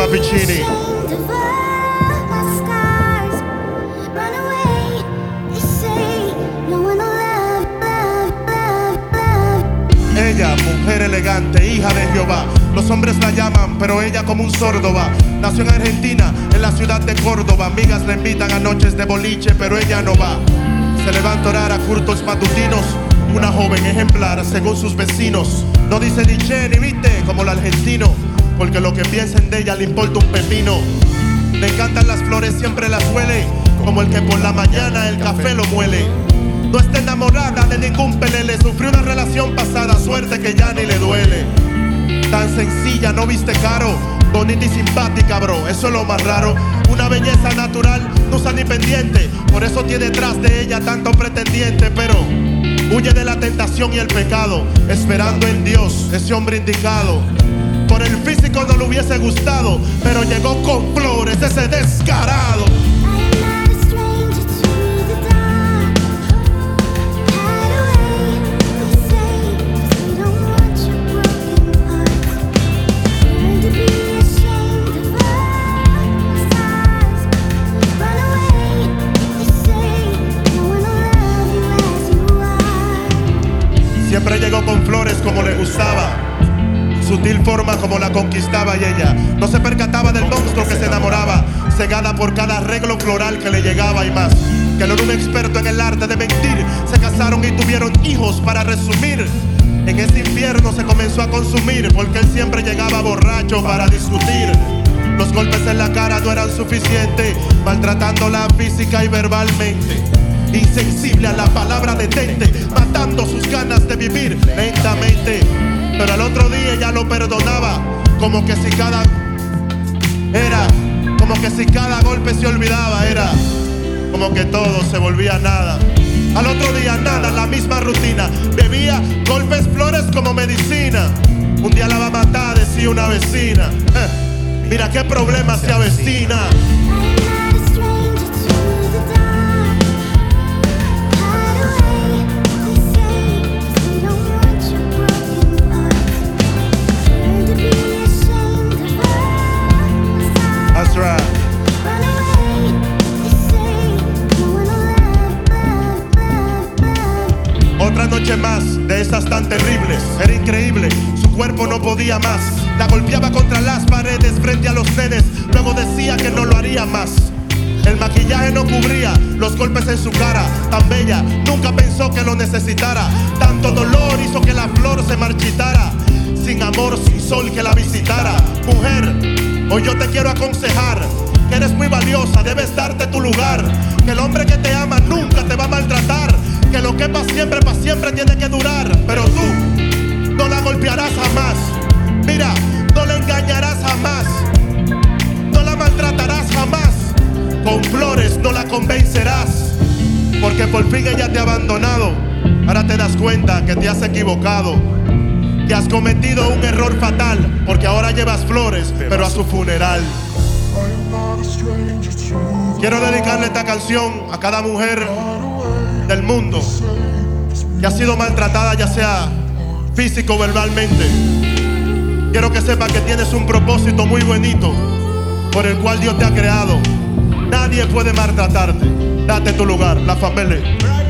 Piccini. Ella, mujer elegante, hija de Jehová. Los hombres la llaman, pero ella como un sordo va. Nació en Argentina, en la ciudad de Córdoba. Amigas le invitan a noches de boliche, pero ella no va. Se levanta a orar a cultos matutinos. Una joven ejemplar según sus vecinos. No dice ni che ni viste como el argentino, porque lo que piensen de ella le importa un pepino. Le encantan las flores, siempre las huele, como el que por la mañana el café lo muele. No está enamorada de ningún pelele, sufrió una relación pasada, suerte que ya ni le duele. Tan sencilla, no viste caro, bonita y simpática, bro, eso es lo más raro. Una belleza natural, no usa ni pendiente, por eso tiene detrás de ella tanto pretendiente. Pero huye de la tentación y el pecado, esperando en Dios, ese hombre indicado. Por el físico no le hubiese gustado, pero llegó con flores, ese descarado. Siempre llegó con flores como le gustaba, sutil forma como la conquistaba, y ella no se percataba del monstruo que se enamoraba, cegada por cada arreglo floral que le llegaba. Y más, que él era un experto en el arte de mentir. Se casaron y tuvieron hijos, para resumir. En ese infierno se comenzó a consumir, porque él siempre llegaba borracho para discutir. Los golpes en la cara no eran suficientes, maltratándola física y verbalmente. Insensible a la palabra detente, matando sus ganas de vivir lentamente. Pero al otro día ella lo perdonaba, como que si cada golpe se olvidaba. Era como que todo se volvía nada. Al otro día nada, la misma rutina. Bebía, golpes, flores como medicina. Un día la va a matar, decía una vecina. Mira qué problema se avecina. Otra noche más de esas tan terribles. Era increíble, su cuerpo no podía más. La golpeaba contra las paredes frente a los nenes. Luego decía que no lo haría más. El maquillaje no cubría los golpes en su cara. Tan bella, nunca pensó que lo necesitara. Tanto dolor hizo que la flor se marchitara. Sin amor, sin sol que la visitara. Mujer, hoy yo te quiero aconsejar que eres muy valiosa, debes darte tu lugar. Que el hombre que te ama nunca te va a maltratar. Que lo que es pa' siempre tiene que durar. Pero tú no la golpearás jamás. Mira, no la engañarás jamás. No la maltratarás jamás. Con flores no la convencerás. Porque por fin ella te ha abandonado. Ahora te das cuenta que te has equivocado, que has cometido un error fatal. Porque ahora llevas flores, pero a su funeral. Quiero dedicarle esta canción a cada mujer del mundo que ha sido maltratada, ya sea físico o verbalmente. Quiero que sepa que tienes un propósito muy bonito por el cual Dios te ha creado. Nadie puede maltratarte. Date tu lugar, la familia.